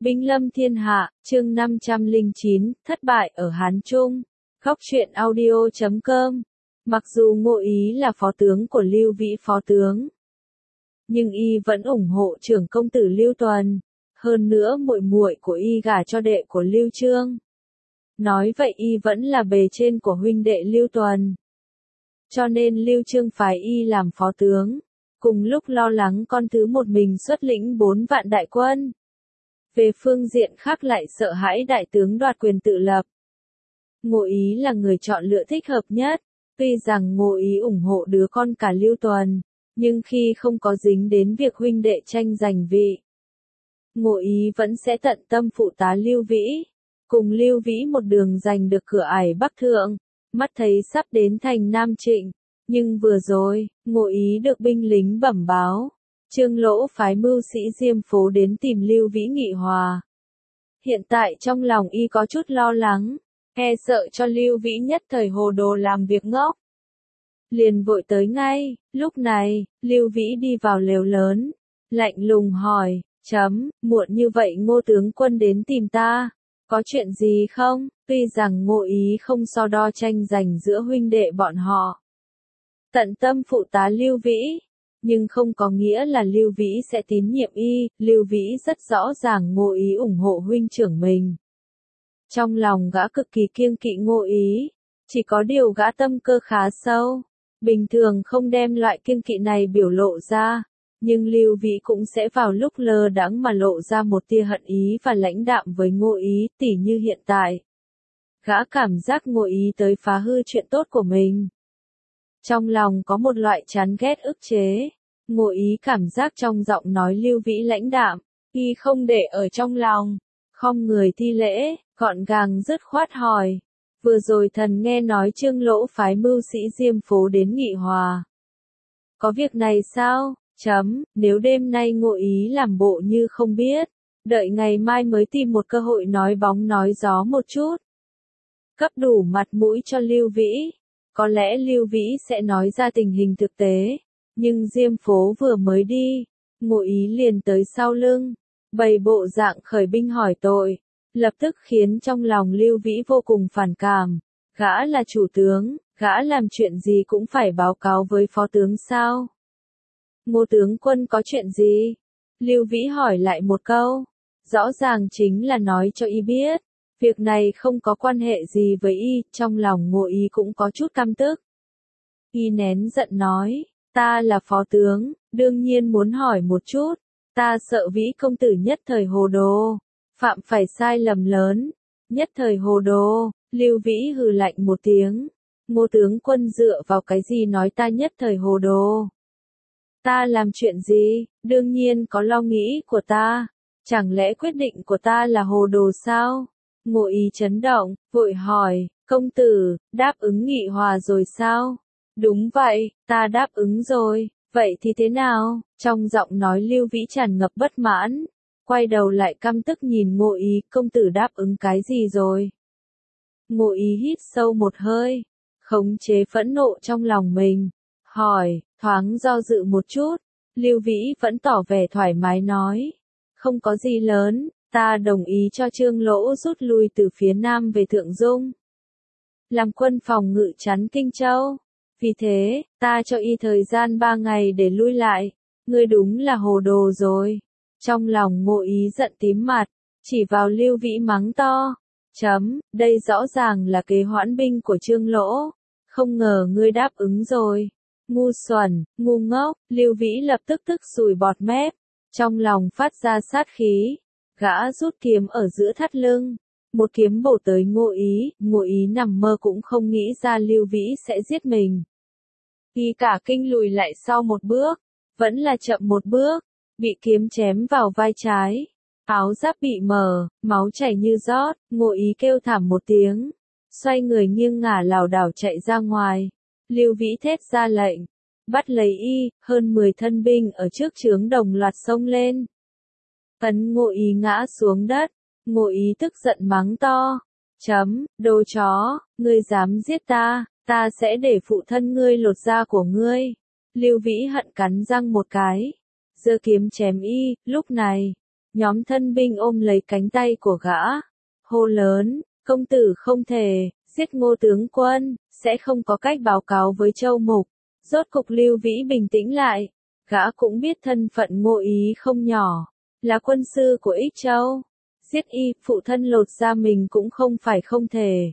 Binh lâm thiên hạ, chương 509, thất bại ở Hán Trung. Góc truyện audio.com. Mặc dù Ngô Ý là phó tướng của Lưu Vĩ phó tướng, nhưng y vẫn ủng hộ trưởng công tử Lưu Tuần. Hơn nữa muội muội của y gả cho đệ của Lưu Chương. Nói vậy y vẫn là bề trên của huynh đệ Lưu Tuần. Cho nên Lưu Chương phái y làm phó tướng, cùng lúc lo lắng con thứ một mình xuất lĩnh 4 vạn đại quân. Về phương diện khác lại sợ hãi đại tướng đoạt quyền tự lập. Ngô Ý là người chọn lựa thích hợp nhất, tuy rằng Ngô Ý ủng hộ đứa con cả Lưu Tuần, nhưng khi không có dính đến việc huynh đệ tranh giành vị, Ngô Ý vẫn sẽ tận tâm phụ tá Lưu Vĩ, cùng Lưu Vĩ một đường giành được cửa ải Bắc Thượng, mắt thấy sắp đến thành Nam Trịnh, nhưng vừa rồi, Ngô Ý được binh lính bẩm báo. Trương Lỗ phái mưu sĩ Diêm Phố đến tìm Lưu Vĩ nghị hòa. Hiện tại trong lòng y có chút lo lắng, e sợ cho Lưu Vĩ nhất thời hồ đồ làm việc ngốc. Liền vội tới ngay, lúc này, Lưu Vĩ đi vào lều lớn, lạnh lùng hỏi, muộn như vậy Ngô tướng quân đến tìm ta, có chuyện gì không? Tuy rằng Ngô Ý không so đo tranh giành giữa huynh đệ bọn họ, tận tâm phụ tá Lưu Vĩ, nhưng không có nghĩa là Lưu Vĩ sẽ tín nhiệm y. Lưu Vĩ rất rõ ràng Ngô Ý ủng hộ huynh trưởng mình. Trong lòng gã cực kỳ kiêng kỵ Ngô Ý, chỉ có điều gã tâm cơ khá sâu, bình thường không đem loại kiêng kỵ này biểu lộ ra, nhưng Lưu Vĩ cũng sẽ vào lúc lơ đãng mà lộ ra một tia hận ý và lãnh đạm với Ngô Ý, tỉ như hiện tại. Gã cảm giác Ngô Ý tới phá hư chuyện tốt của mình. Trong lòng có một loại chán ghét ức chế. Ngô Ý cảm giác trong giọng nói Lưu Vĩ lãnh đạm, y không để ở trong lòng, khom người thi lễ, gọn gàng dứt khoát hỏi. Vừa rồi thần nghe nói Trương Lỗ phái mưu sĩ Diêm Phố đến nghị hòa. Có việc này sao? Nếu đêm nay Ngô Ý làm bộ như không biết, đợi ngày mai mới tìm một cơ hội nói bóng nói gió một chút, cấp đủ mặt mũi cho Lưu Vĩ. Có lẽ Lưu Vĩ sẽ nói ra tình hình thực tế, nhưng Diêm Phố vừa mới đi, Ngô Ý liền tới sau lưng, bày bộ dạng khởi binh hỏi tội, lập tức khiến trong lòng Lưu Vĩ vô cùng phản cảm. Gã là chủ tướng, gã làm chuyện gì cũng phải báo cáo với phó tướng sao? Ngô tướng quân có chuyện gì? Lưu Vĩ hỏi lại một câu, rõ ràng chính là nói cho y biết. Việc này không có quan hệ gì với y, trong lòng Ngô Ý cũng có chút căm tức. Y nén giận nói, ta là phó tướng, đương nhiên muốn hỏi một chút, ta sợ Vĩ công tử nhất thời hồ đồ, phạm phải sai lầm lớn, nhất thời hồ đồ. Lưu Vĩ hừ lạnh một tiếng, Ngô tướng quân dựa vào cái gì nói ta nhất thời hồ đồ? Ta làm chuyện gì, đương nhiên có lo nghĩ của ta, chẳng lẽ quyết định của ta là hồ đồ sao? Ngô Ý chấn động, vội hỏi, công tử, đáp ứng nghị hòa rồi sao? Đúng vậy, ta đáp ứng rồi, vậy thì thế nào? Trong giọng nói Lưu Vĩ tràn ngập bất mãn, quay đầu lại căm tức nhìn Ngô Ý, công tử đáp ứng cái gì rồi? Ngô Ý hít sâu một hơi, khống chế phẫn nộ trong lòng mình, hỏi, thoáng do dự một chút, Lưu Vĩ vẫn tỏ vẻ thoải mái nói, không có gì lớn. Ta đồng ý cho Trương Lỗ rút lui từ phía Nam về Thượng Dung, làm quân phòng ngự chắn Kinh Châu. Vì thế, ta cho y thời gian 3 ngày để lui lại. Ngươi đúng là hồ đồ rồi. Trong lòng Ngô Ý giận tím mặt, chỉ vào Lưu Vĩ mắng to. Đây rõ ràng là kế hoãn binh của Trương Lỗ. Không ngờ ngươi đáp ứng rồi. Ngu xuẩn, ngu ngốc. Lưu Vĩ lập tức tức sùi bọt mép, trong lòng phát ra sát khí. Gã rút kiếm ở giữa thắt lưng, một kiếm bổ tới Ngô Ý nằm mơ cũng không nghĩ ra Lưu Vĩ sẽ giết mình. Y cả kinh lùi lại sau một bước, vẫn là chậm một bước, bị kiếm chém vào vai trái, áo giáp bị mở, máu chảy như rót. Ngô Ý kêu thảm một tiếng, xoay người nghiêng ngả lảo đảo chạy ra ngoài. Lưu Vĩ thét ra lệnh, bắt lấy y, hơn 10 thân binh ở trước trướng đồng loạt xông lên. Ấn Ngô Ý ngã xuống đất, Ngô Ý tức giận mắng to, đồ chó, ngươi dám giết ta, ta sẽ để phụ thân ngươi lột da của ngươi. Lưu Vĩ hận cắn răng một cái, giơ kiếm chém y. Lúc này, Nhóm thân binh ôm lấy cánh tay của gã, hô lớn, công tử không thể, giết Ngô tướng quân, sẽ không có cách báo cáo với Châu Mục. Rốt cục Lưu Vĩ bình tĩnh lại, gã cũng biết thân phận Ngô Ý không nhỏ, là quân sư của Ích Châu. Giết y, phụ thân lột da mình cũng không phải không thể.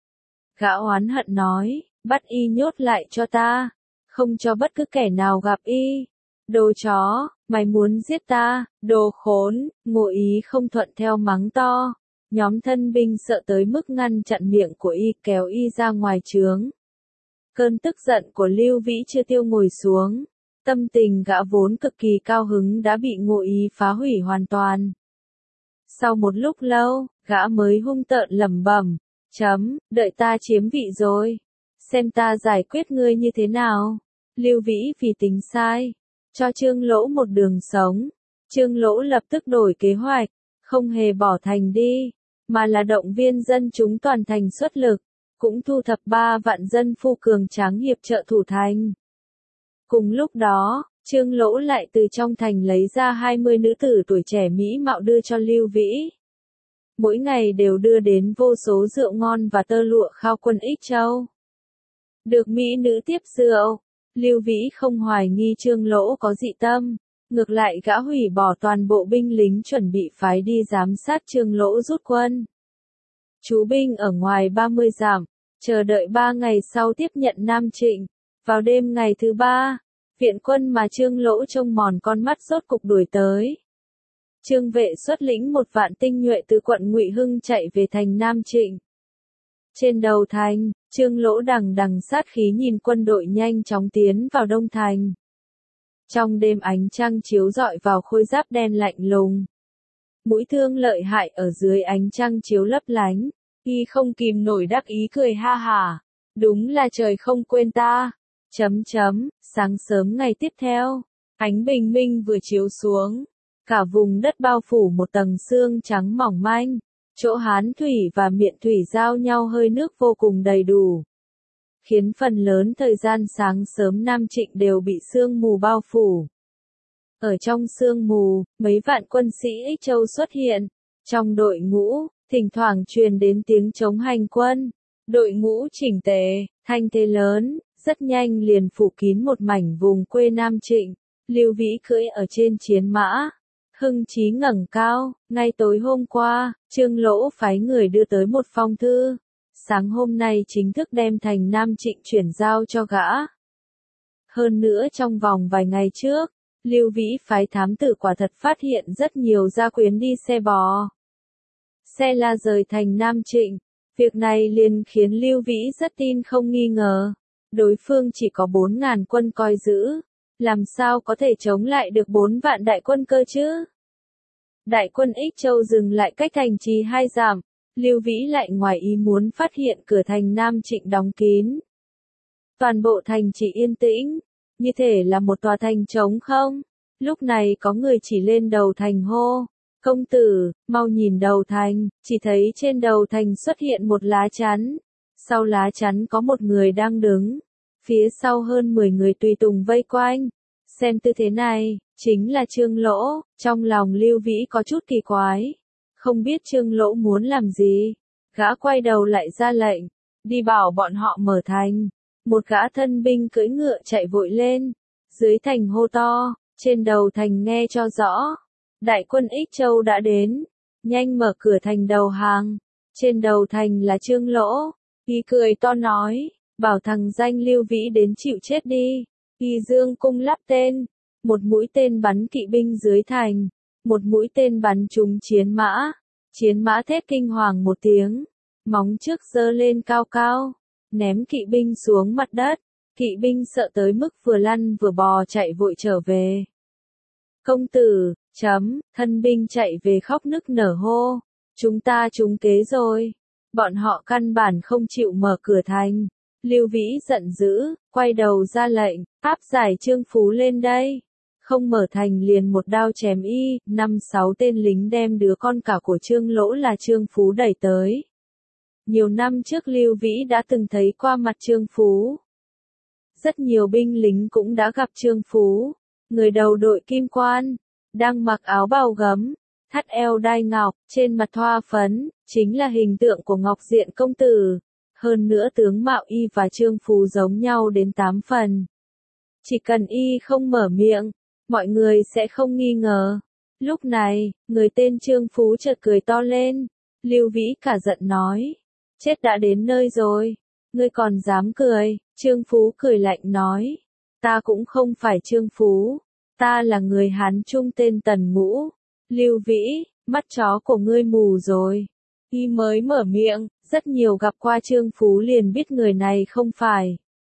Gã oán hận nói, bắt y nhốt lại cho ta, không cho bất cứ kẻ nào gặp y. Đồ chó, mày muốn giết ta, đồ khốn, Ngô Ý không thuận theo mắng to. Nhóm thân binh sợ tới mức ngăn chặn miệng của y, kéo y ra ngoài trướng. Cơn tức giận của Lưu Vĩ chưa tiêu ngồi xuống. Tâm tình gã vốn cực kỳ cao hứng đã bị Ngô Ý phá hủy hoàn toàn. Sau một lúc lâu, gã mới hung tợn lẩm bẩm, đợi ta chiếm vị rồi. Xem ta giải quyết ngươi như thế nào. Lưu Vĩ vì tính sai, cho Trương Lỗ một đường sống. Trương Lỗ lập tức đổi kế hoạch, không hề bỏ thành đi, mà là động viên dân chúng toàn thành xuất lực, cũng thu thập 3 vạn dân phu cường tráng hiệp trợ thủ thành. Cùng lúc đó, Trương Lỗ lại từ trong thành lấy ra 20 nữ tử tuổi trẻ mỹ mạo đưa cho Lưu Vĩ. Mỗi ngày đều đưa đến vô số rượu ngon và tơ lụa khao quân Ích Châu. Được mỹ nữ tiếp rượu, Lưu Vĩ không hoài nghi Trương Lỗ có dị tâm, ngược lại gã hủy bỏ toàn bộ binh lính chuẩn bị phái đi giám sát Trương Lỗ rút quân. Trú binh ở ngoài 30 dặm, chờ đợi 3 ngày sau tiếp nhận Nam Trịnh. Vào đêm ngày thứ 3, viện quân mà Trương Lỗ trông mòn con mắt rốt cục đuổi tới. Trương Vệ xuất lĩnh 1 vạn tinh nhuệ từ quận Ngụy Hưng chạy về thành Nam Trịnh. Trên đầu thành, Trương Lỗ đằng đằng sát khí nhìn quân đội nhanh chóng tiến vào Đông Thành. Trong đêm ánh trăng chiếu rọi vào khôi giáp đen lạnh lùng. Mũi thương lợi hại ở dưới ánh trăng chiếu lấp lánh, y không kìm nổi đắc ý cười ha hả. Đúng là trời không quên ta. Sáng sớm ngày tiếp theo, ánh bình minh vừa chiếu xuống, cả vùng đất bao phủ một tầng sương trắng mỏng manh, chỗ Hán thủy và Miện thủy giao nhau hơi nước vô cùng đầy đủ, khiến phần lớn thời gian sáng sớm Nam Trịnh đều bị sương mù bao phủ. Ở trong sương mù, mấy vạn quân sĩ Ích Châu xuất hiện, trong đội ngũ, thỉnh thoảng truyền đến tiếng chống hành quân. Đội ngũ chỉnh tề, thanh thế lớn, rất nhanh liền phủ kín một mảnh vùng quê Nam Trịnh. Lưu Vĩ cưỡi ở trên chiến mã, hưng chí ngẩng cao. Ngay tối hôm qua, Trương Lỗ phái người đưa tới một phong thư. Sáng hôm nay chính thức đem thành Nam Trịnh chuyển giao cho gã. Hơn nữa trong vòng vài ngày trước, Lưu Vĩ phái thám tử quả thật phát hiện rất nhiều gia quyến đi xe bò. Xe la rời thành Nam Trịnh. Việc này liền khiến Lưu Vĩ rất tin không nghi ngờ. Đối phương chỉ có 4.000 quân coi giữ. Làm sao có thể chống lại được 4 vạn đại quân cơ chứ? Đại quân Ích Châu dừng lại cách thành trì 2 dặm. Lưu Vĩ lại ngoài ý muốn phát hiện cửa thành Nam Trịnh đóng kín. Toàn bộ thành chỉ yên tĩnh, như thể là một tòa thành trống không. Lúc này có người chỉ lên đầu thành hô. Công tử, mau nhìn đầu thành, chỉ thấy trên đầu thành xuất hiện một lá chắn. Sau lá chắn có một người đang đứng. Phía sau hơn 10 người tùy tùng vây quanh. Xem tư thế này, chính là Trương Lỗ. Trong lòng Lưu Vĩ có chút kỳ quái. Không biết Trương Lỗ muốn làm gì. Gã quay đầu lại ra lệnh. Đi bảo bọn họ mở thành. Một gã thân binh cưỡi ngựa chạy vội lên. Dưới thành hô to, trên đầu thành nghe cho rõ. Đại quân Ích Châu đã đến, nhanh mở cửa thành đầu hàng. Trên đầu thành là Trương Lỗ, y cười to nói, bảo thằng danh Lưu Vĩ đến chịu chết đi. Y dương cung lắp tên, một mũi tên bắn kỵ binh dưới thành, một mũi tên bắn trúng chiến mã thét kinh hoàng một tiếng, móng trước giơ lên cao cao, ném kỵ binh xuống mặt đất. Kỵ binh sợ tới mức vừa lăn vừa bò chạy vội trở về. Công tử, thân binh chạy về khóc nức nở hô. Chúng ta trúng kế rồi. Bọn họ căn bản không chịu mở cửa thành. Lưu Vĩ giận dữ, quay đầu ra lệnh, áp giải Trương Phú lên đây. Không mở thành liền một đao chém y. 5-6 tên lính đem đứa con cả của Trương Lỗ là Trương Phú đẩy tới. Nhiều năm trước Lưu Vĩ đã từng thấy qua mặt Trương Phú. Rất nhiều binh lính cũng đã gặp Trương Phú. Người đầu đội kim quan, đang mặc áo bào gấm, thắt eo đai ngọc, trên mặt thoa phấn, chính là hình tượng của Ngọc Diện công tử. Hơn nữa tướng mạo y và Trương Phú giống nhau đến 8 phần. Chỉ cần y không mở miệng, mọi người sẽ không nghi ngờ. Lúc này, người tên Trương Phú chợt cười to lên. Lưu Vĩ cả giận nói. Chết đã đến nơi rồi. Ngươi còn dám cười. Trương Phú cười lạnh nói. Ta cũng không phải Trương Phú. Ta là người Hán Trung tên Tần Ngũ. Lưu Vĩ, mắt chó của ngươi mù rồi. Y mới mở miệng, rất nhiều gặp qua Trương Phú liền biết người này không phải.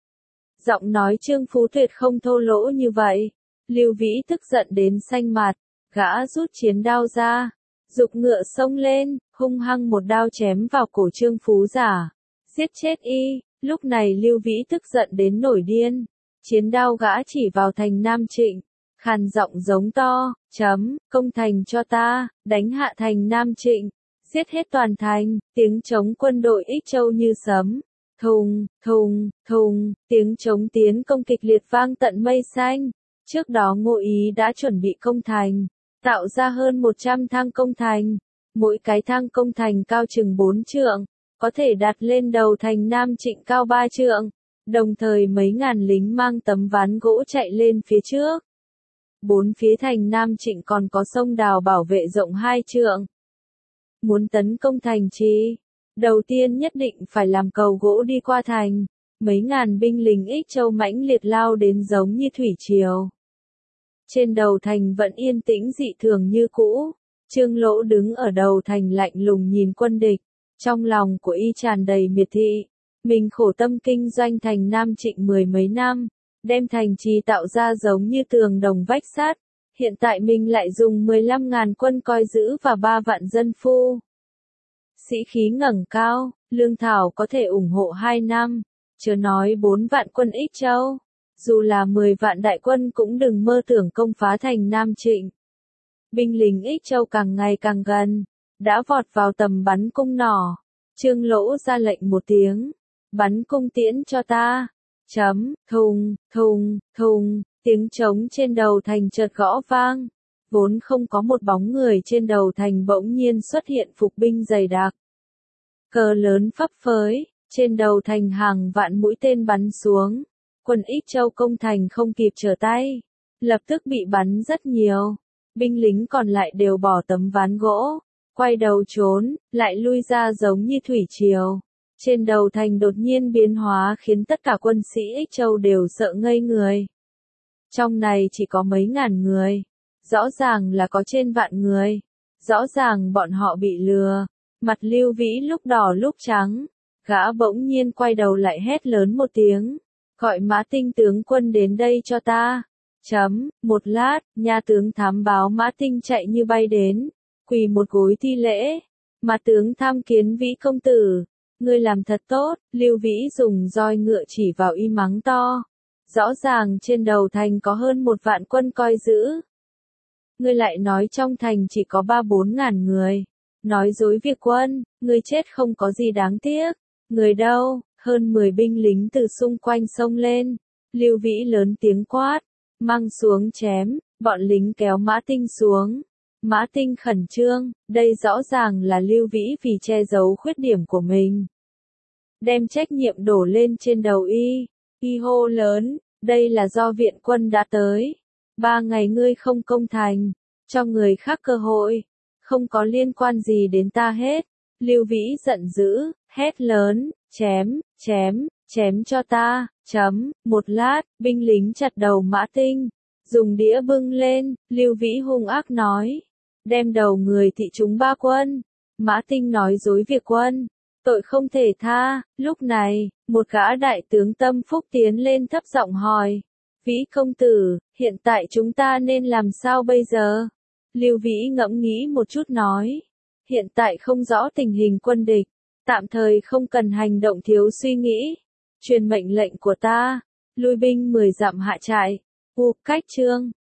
Giọng nói Trương Phú tuyệt không thô lỗ như vậy. Lưu Vĩ tức giận đến xanh mặt, gã rút chiến đao ra, giục ngựa xông lên, hung hăng một đao chém vào cổ Trương Phú giả, giết chết y. Lúc này Lưu Vĩ tức giận đến nổi điên, chiến đao gã chỉ vào thành Nam Trịnh, khàn giọng giống to, công thành cho ta, đánh hạ thành Nam Trịnh, giết hết toàn thành. Tiếng trống quân đội Ích Châu như sấm, thùng, thùng, thùng, tiếng trống tiến công kịch liệt vang tận mây xanh. Trước đó Ngô Ý đã chuẩn bị công thành, tạo ra hơn 100 thang công thành, mỗi cái thang công thành cao chừng 4 trượng, có thể đặt lên đầu thành Nam Trịnh cao 3 trượng, đồng thời mấy ngàn lính mang tấm ván gỗ chạy lên phía trước. Bốn phía thành Nam Trịnh còn có sông đào bảo vệ rộng 2 trượng. Muốn tấn công thành trì, đầu tiên nhất định phải làm cầu gỗ đi qua thành. Mấy ngàn binh lính Ích Châu mãnh liệt lao đến giống như thủy triều. Trên đầu thành vẫn yên tĩnh dị thường như cũ. Trương Lỗ đứng ở đầu thành lạnh lùng nhìn quân địch. Trong lòng của y tràn đầy miệt thị. Mình khổ tâm kinh doanh thành Nam Trịnh 10 mấy năm, đem thành trì tạo ra giống như tường đồng vách sắt. Hiện tại mình lại dùng 15.000 quân coi giữ và 3 vạn dân phu. Sĩ khí ngẩng cao, lương thảo có thể ủng hộ 2 năm, chớ nói 4 vạn quân Ích Châu. Dù là 10 vạn đại quân cũng đừng mơ tưởng công phá thành Nam Trịnh. Binh lính Ích Châu càng ngày càng gần, đã vọt vào tầm bắn cung nỏ. Trương Lỗ ra lệnh một tiếng, bắn cung tiễn cho ta. Thùng, thùng, thùng, tiếng trống trên đầu thành chợt gõ vang. Vốn không có một bóng người trên đầu thành bỗng nhiên xuất hiện phục binh dày đặc. Cờ lớn phấp phới, trên đầu thành hàng vạn mũi tên bắn xuống. Quân Ích Châu công thành không kịp trở tay, lập tức bị bắn rất nhiều. Binh lính còn lại đều bỏ tấm ván gỗ, quay đầu trốn, lại lui ra giống như thủy triều. Trên đầu thành đột nhiên biến hóa khiến tất cả quân sĩ Ích Châu đều sợ ngây người. Trong này chỉ có mấy ngàn người, rõ ràng là có trên vạn người. Rõ ràng bọn họ bị lừa. Mặt Lưu Vĩ lúc đỏ lúc trắng, gã bỗng nhiên quay đầu lại hét lớn một tiếng. Gọi Mã Tinh tướng quân đến đây cho ta. Một lát, nha tướng thám báo Mã Tinh chạy như bay đến, quỳ một gối thi lễ. Mà tướng tham kiến Vĩ công tử, ngươi làm thật tốt. Lưu Vĩ dùng roi ngựa chỉ vào y mắng to. Rõ ràng trên đầu thành có hơn 1 vạn quân coi giữ. Ngươi lại nói trong thành chỉ có 3-4 ngàn người. Nói dối việc quân, ngươi chết không có gì đáng tiếc. Người đâu? Hơn 10 binh lính từ xung quanh xông lên. Lưu Vĩ lớn tiếng quát, mang xuống chém. Bọn lính kéo Mã Tinh xuống. Mã Tinh khẩn trương, đây rõ ràng là Lưu Vĩ vì che giấu khuyết điểm của mình. Đem trách nhiệm đổ lên trên đầu y. Y hô lớn, đây là do viện quân đã tới. 3 ngày ngươi không công thành, cho người khác cơ hội. Không có liên quan gì đến ta hết. Lưu Vĩ giận dữ, hét lớn, chém cho ta. Một lát, binh lính chặt đầu Mã Tinh, dùng đĩa bưng lên. Lưu Vĩ hung ác nói, đem đầu người thị chúng 3 quân. Mã Tinh nói dối việc quân, tội không thể tha. Lúc này, một gã đại tướng tâm phúc tiến lên thấp giọng hỏi, Vĩ công tử, hiện tại chúng ta nên làm sao bây giờ? Lưu Vĩ ngẫm nghĩ một chút nói, hiện tại không rõ tình hình quân địch, tạm thời không cần hành động thiếu suy nghĩ. Truyền mệnh lệnh của ta, lui binh 10 dặm hạ trại. Cách Trương